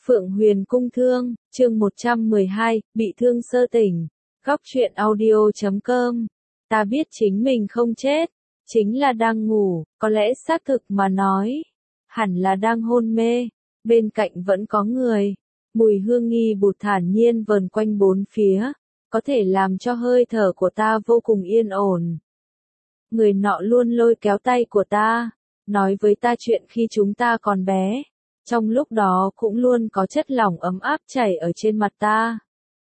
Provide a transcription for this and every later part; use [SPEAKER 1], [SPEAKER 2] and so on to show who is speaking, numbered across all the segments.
[SPEAKER 1] Phượng Huyền Cung Thương, chương 112, bị thương sơ tỉnh. Góc truyện audio.com. Ta biết chính mình không chết, chính là đang ngủ, có lẽ xác thực mà nói, hẳn là đang hôn mê, bên cạnh vẫn có người. Mùi hương nghi bụt thản nhiên vờn quanh bốn phía, có thể làm cho hơi thở của ta vô cùng yên ổn. Người nọ luôn lôi kéo tay của ta, nói với ta chuyện khi chúng ta còn bé. Trong lúc đó cũng luôn có chất lỏng ấm áp chảy ở trên mặt ta.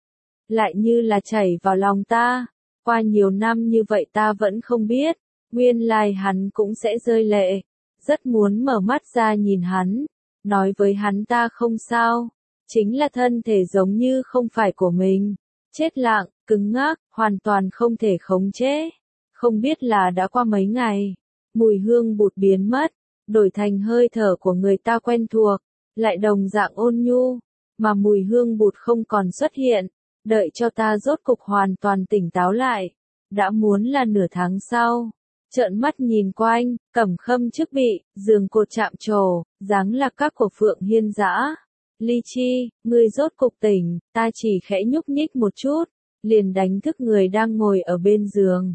[SPEAKER 1] Lại như là chảy vào lòng ta. Qua nhiều năm như vậy ta vẫn không biết, nguyên lai hắn cũng sẽ rơi lệ. Rất muốn mở mắt ra nhìn hắn, nói với hắn ta không sao. Chính là thân thể giống như không phải của mình. Chết lặng, cứng ngắc, hoàn toàn không thể khống chế. Không biết là đã qua mấy ngày, mùi hương bụt biến mất, đổi thành hơi thở của người ta quen thuộc, lại đồng dạng ôn nhu, mà mùi hương bụt không còn xuất hiện, đợi cho ta rốt cục hoàn toàn tỉnh táo lại, đã muốn là nửa tháng sau. Trợn mắt nhìn quanh, cẩm khâm chức bị, giường cột chạm trổ, dáng lạc các của Phượng Hiên Dã. Ly Chi, ngươi rốt cục tỉnh, ta chỉ khẽ nhúc nhích một chút, liền đánh thức người đang ngồi ở bên giường.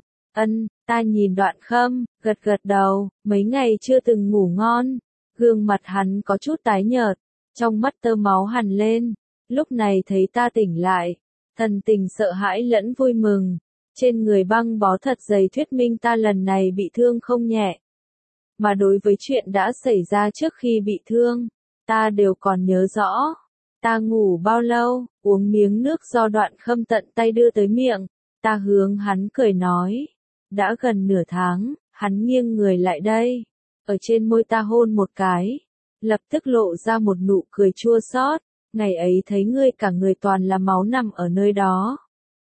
[SPEAKER 1] Ta nhìn Đoạn Khâm, gật gật đầu, mấy ngày chưa từng ngủ ngon. Gương mặt hắn có chút tái nhợt, trong mắt tơ máu hằn lên. Lúc này thấy ta tỉnh lại, thần tình sợ hãi lẫn vui mừng. Trên người băng bó thật dày thuyết minh ta lần này bị thương không nhẹ. Mà đối với chuyện đã xảy ra trước khi bị thương, ta đều còn nhớ rõ. Ta ngủ bao lâu, uống miếng nước do Đoạn Khâm tận tay đưa tới miệng, ta hướng hắn cười nói. Đã gần nửa tháng, hắn nghiêng người lại đây, ở trên môi ta hôn một cái, lập tức lộ ra một nụ cười chua xót. Ngày ấy thấy ngươi cả người toàn là máu nằm ở nơi đó.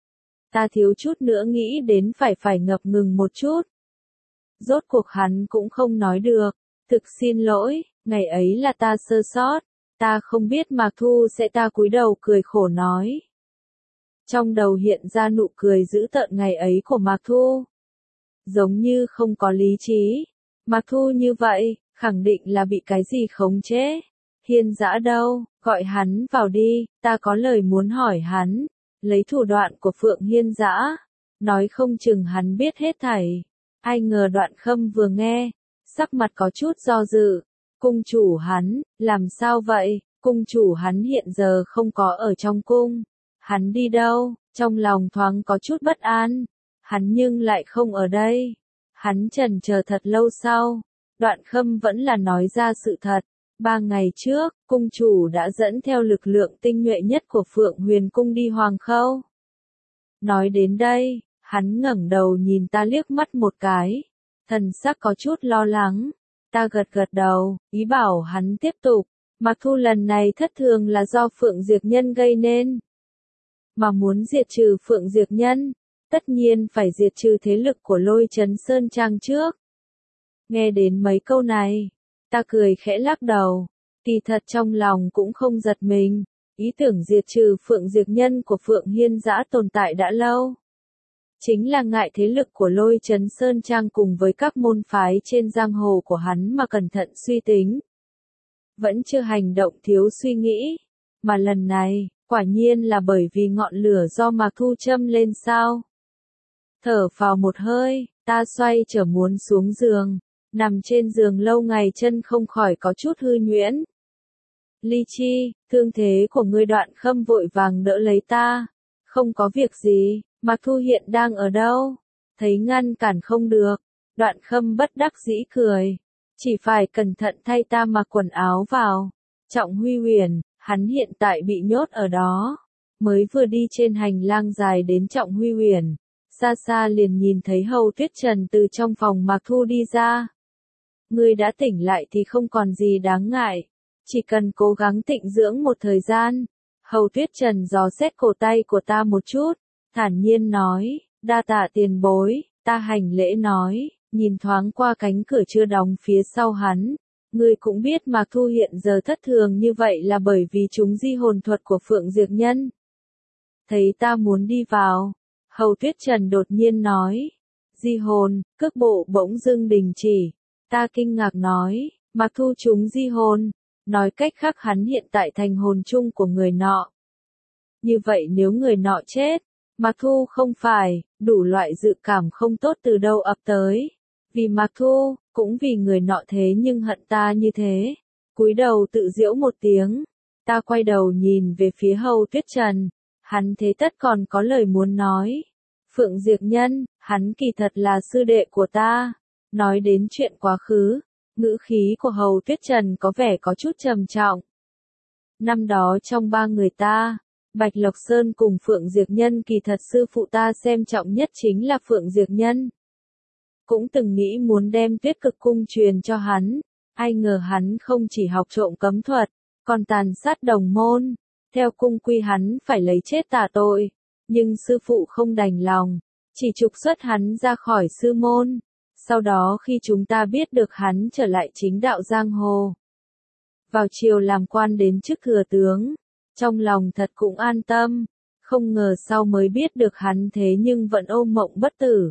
[SPEAKER 1] Ta thiếu chút nữa nghĩ đến phải ngập ngừng một chút. Rốt cuộc hắn cũng không nói được, thực xin lỗi, ngày ấy là ta sơ sót, ta không biết Mạc Thu sẽ. Ta cúi đầu cười khổ nói. Trong đầu hiện ra nụ cười dữ tợn ngày ấy của Mạc Thu. Giống như không có lý trí. Mạc Thu như vậy, khẳng định là bị cái gì khống chế. Hiên Dã đâu, gọi hắn vào đi, ta có lời muốn hỏi hắn. Lấy thủ đoạn của Phượng Hiên Dã, nói không chừng hắn biết hết thảy. Ai ngờ Đoạn Khâm vừa nghe, sắc mặt có chút do dự. Cung chủ hắn, làm sao vậy? Cung chủ hắn hiện giờ không có ở trong cung. Hắn đi đâu? Trong lòng thoáng có chút bất an. Hắn nhưng lại không ở đây. Hắn chần chờ thật lâu sau, Đoạn Khâm vẫn là nói ra sự thật. 3 ngày trước, cung chủ đã dẫn theo lực lượng tinh nhuệ nhất của Phượng Huyền Cung đi Hoàng Khâu. Nói đến đây, hắn ngẩng đầu nhìn ta liếc mắt một cái, thần sắc có chút lo lắng. Ta gật gật đầu, ý bảo hắn tiếp tục. Mặc Thu lần này thất thường là do Phượng Diệp Nhân gây nên. Mà muốn diệt trừ Phượng Diệp Nhân, tất nhiên phải diệt trừ thế lực của Lôi Trấn Sơn Trang trước. Nghe đến mấy câu này, ta cười khẽ lắc đầu, kỳ thật trong lòng cũng không giật mình, ý tưởng diệt trừ Phượng Diệp Nhân của Phượng Hiên Dã tồn tại đã lâu. Chính là ngại thế lực của Lôi Trấn Sơn Trang cùng với các môn phái trên giang hồ của hắn mà cẩn thận suy tính. Vẫn chưa hành động thiếu suy nghĩ, mà lần này, quả nhiên là bởi vì ngọn lửa do Mạc Thu châm lên sao. Thở phào một hơi, ta xoay trở muốn xuống giường, nằm trên giường lâu ngày chân không khỏi có chút hư nhuyễn. Ly Chi, thương thế của ngươi. Đoạn Khâm vội vàng đỡ lấy ta. Không có việc gì, Mạc Thu hiện đang ở đâu? Thấy ngăn cản không được, Đoạn Khâm bất đắc dĩ cười. Chỉ phải cẩn thận thay ta mặc quần áo vào. Trọng Huy Huyền, hắn hiện tại bị nhốt ở đó. Mới vừa đi trên hành lang dài đến Trọng Huy Huyền, xa xa liền nhìn thấy Hầu Tuyết Trần từ trong phòng Mạc Thu đi ra. Ngươi đã tỉnh lại thì không còn gì đáng ngại, chỉ cần cố gắng tịnh dưỡng một thời gian. Hầu Tuyết Trần dò xét cổ tay của ta một chút, thản nhiên nói, đa tạ tiền bối. Ta hành lễ nói, nhìn thoáng qua cánh cửa chưa đóng phía sau hắn. Ngươi cũng biết Mạc Thu hiện giờ thất thường như vậy là bởi vì chúng di hồn thuật của Phượng Diệp Nhân. Thấy ta muốn đi vào, Hầu Tuyết Trần đột nhiên nói, di hồn. Cước bộ bỗng dưng đình chỉ. Ta kinh ngạc nói, Mạc Thu chúng di hồn. Nói cách khác hắn hiện tại thành hồn chung của người nọ. Như vậy nếu người nọ chết, Mạc Thu không phải, đủ loại dự cảm không tốt từ đâu ập tới. Vì Mạc Thu, cũng vì người nọ thế nhưng hận ta như thế. Cúi đầu tự giễu một tiếng, ta quay đầu nhìn về phía Hầu Tuyết Trần, hắn thế tất còn có lời muốn nói. Phượng Diệp Nhân, hắn kỳ thật là sư đệ của ta. Nói đến chuyện quá khứ, ngữ khí của Hầu Tuyết Trần có vẻ có chút trầm trọng. Năm đó trong ba người ta, Bạch Lộc Sơn cùng Phượng Diệp Nhân kỳ thật sư phụ ta xem trọng nhất chính là Phượng Diệp Nhân. Cũng từng nghĩ muốn đem Tuyết Cực Cung truyền cho hắn, ai ngờ hắn không chỉ học trộm cấm thuật, còn tàn sát đồng môn, theo cung quy hắn phải lấy chết tả tội, nhưng sư phụ không đành lòng, chỉ trục xuất hắn ra khỏi sư môn. Sau đó khi chúng ta biết được hắn trở lại chính đạo giang hồ, vào chiều làm quan đến chức thừa tướng, trong lòng thật cũng an tâm, không ngờ sau mới biết được hắn thế nhưng vẫn ôm mộng bất tử.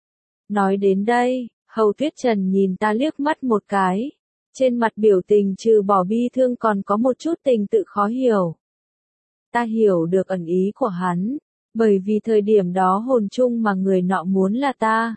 [SPEAKER 1] Nói đến đây, Hầu Tuyết Trần nhìn ta liếc mắt một cái, trên mặt biểu tình trừ bỏ bi thương còn có một chút tình tự khó hiểu. Ta hiểu được ẩn ý của hắn, bởi vì thời điểm đó hồn chung mà người nọ muốn là ta.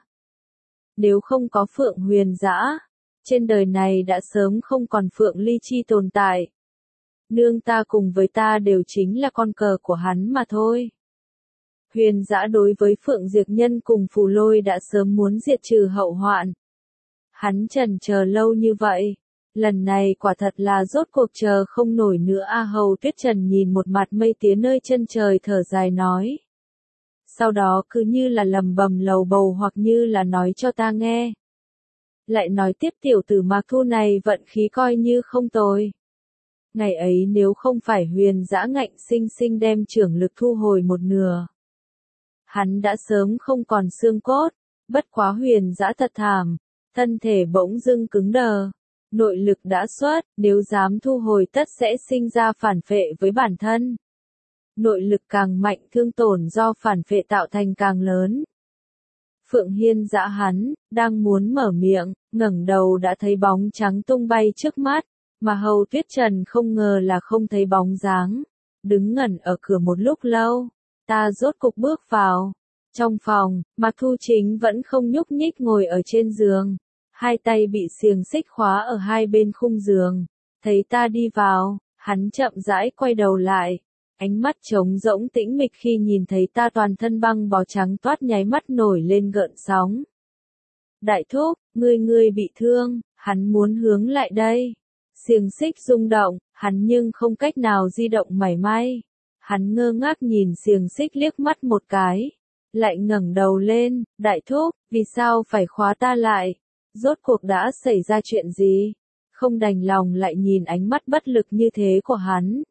[SPEAKER 1] Nếu không có Phượng Huyền Dã, trên đời này đã sớm không còn Phượng Ly Chi tồn tại. Nương ta cùng với ta đều chính là con cờ của hắn mà thôi. Huyền Dã đối với Phượng Diệp Nhân cùng Phù Lôi đã sớm muốn diệt trừ hậu hoạn. Hắn chần chờ lâu như vậy, lần này quả thật là rốt cuộc chờ không nổi nữa. Hầu Tuyết Trần nhìn một mặt mây tía nơi chân trời thở dài nói. Sau đó cứ như là lầm bầm lầu bầu hoặc như là nói cho ta nghe. Lại nói tiếp tiểu tử Mạc Thu này vận khí coi như không tồi. Ngày ấy nếu không phải Huyền Dã ngạnh sinh sinh đem trưởng lực thu hồi một nửa, hắn đã sớm không còn xương cốt. Bất quá Huyền Dã thật thảm, thân thể bỗng dưng cứng đờ, nội lực đã xuất, nếu dám thu hồi tất sẽ sinh ra phản phệ với bản thân. Nội lực càng mạnh thương tổn do phản phệ tạo thành càng lớn. Phượng Hiên Dã hắn, đang muốn mở miệng, ngẩng đầu đã thấy bóng trắng tung bay trước mắt, mà Hầu Tuyết Trần không ngờ là không thấy bóng dáng, đứng ngẩn ở cửa một lúc lâu, ta rốt cục bước vào. Trong phòng, Mạc Thu Chính vẫn không nhúc nhích ngồi ở trên giường, hai tay bị xiềng xích khóa ở hai bên khung giường, thấy ta đi vào, hắn chậm rãi quay đầu lại. Ánh mắt trống rỗng tĩnh mịch khi nhìn thấy ta toàn thân băng bó trắng toát nháy mắt nổi lên gợn sóng. Đại thúc, ngươi bị thương, hắn muốn hướng lại đây. Xiềng xích rung động, hắn nhưng không cách nào di động mảy may. Hắn ngơ ngác nhìn xiềng xích liếc mắt một cái, lại ngẩng đầu lên, đại thúc, vì sao phải khóa ta lại? Rốt cuộc đã xảy ra chuyện gì? Không đành lòng lại nhìn ánh mắt bất lực như thế của hắn.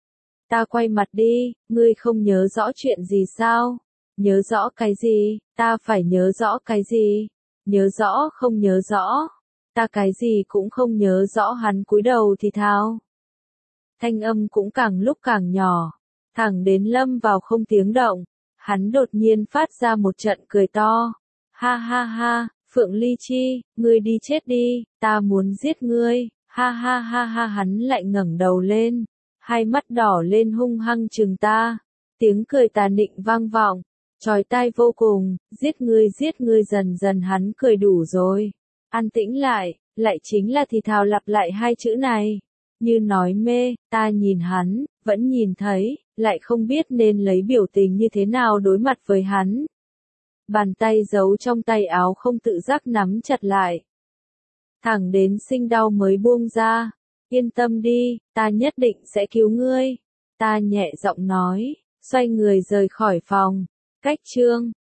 [SPEAKER 1] Ta quay mặt đi, ngươi không nhớ rõ chuyện gì sao? Nhớ rõ cái gì? Ta phải nhớ rõ cái gì? Nhớ rõ không nhớ rõ. Ta cái gì cũng không nhớ rõ. Hắn cúi đầu thì thào. Thanh âm cũng càng lúc càng nhỏ, thẳng đến lâm vào không tiếng động. Hắn đột nhiên phát ra một trận cười to. Ha ha ha, Phượng Ly Chi, ngươi đi chết đi, ta muốn giết ngươi. Ha ha ha ha, hắn lại ngẩng đầu lên, hai mắt đỏ lên hung hăng trừng ta. Tiếng cười tà nịnh vang vọng, chói tai vô cùng, giết ngươi dần dần hắn cười đủ rồi. An tĩnh lại chính là thì thào lặp lại hai chữ này. Như nói mê, ta nhìn hắn, vẫn nhìn thấy, lại không biết nên lấy biểu tình như thế nào đối mặt với hắn. Bàn tay giấu trong tay áo không tự giác nắm chặt lại. Thẳng đến sinh đau mới buông ra. Yên tâm đi, ta nhất định sẽ cứu ngươi. Ta nhẹ giọng nói, xoay người rời khỏi phòng. Cách chương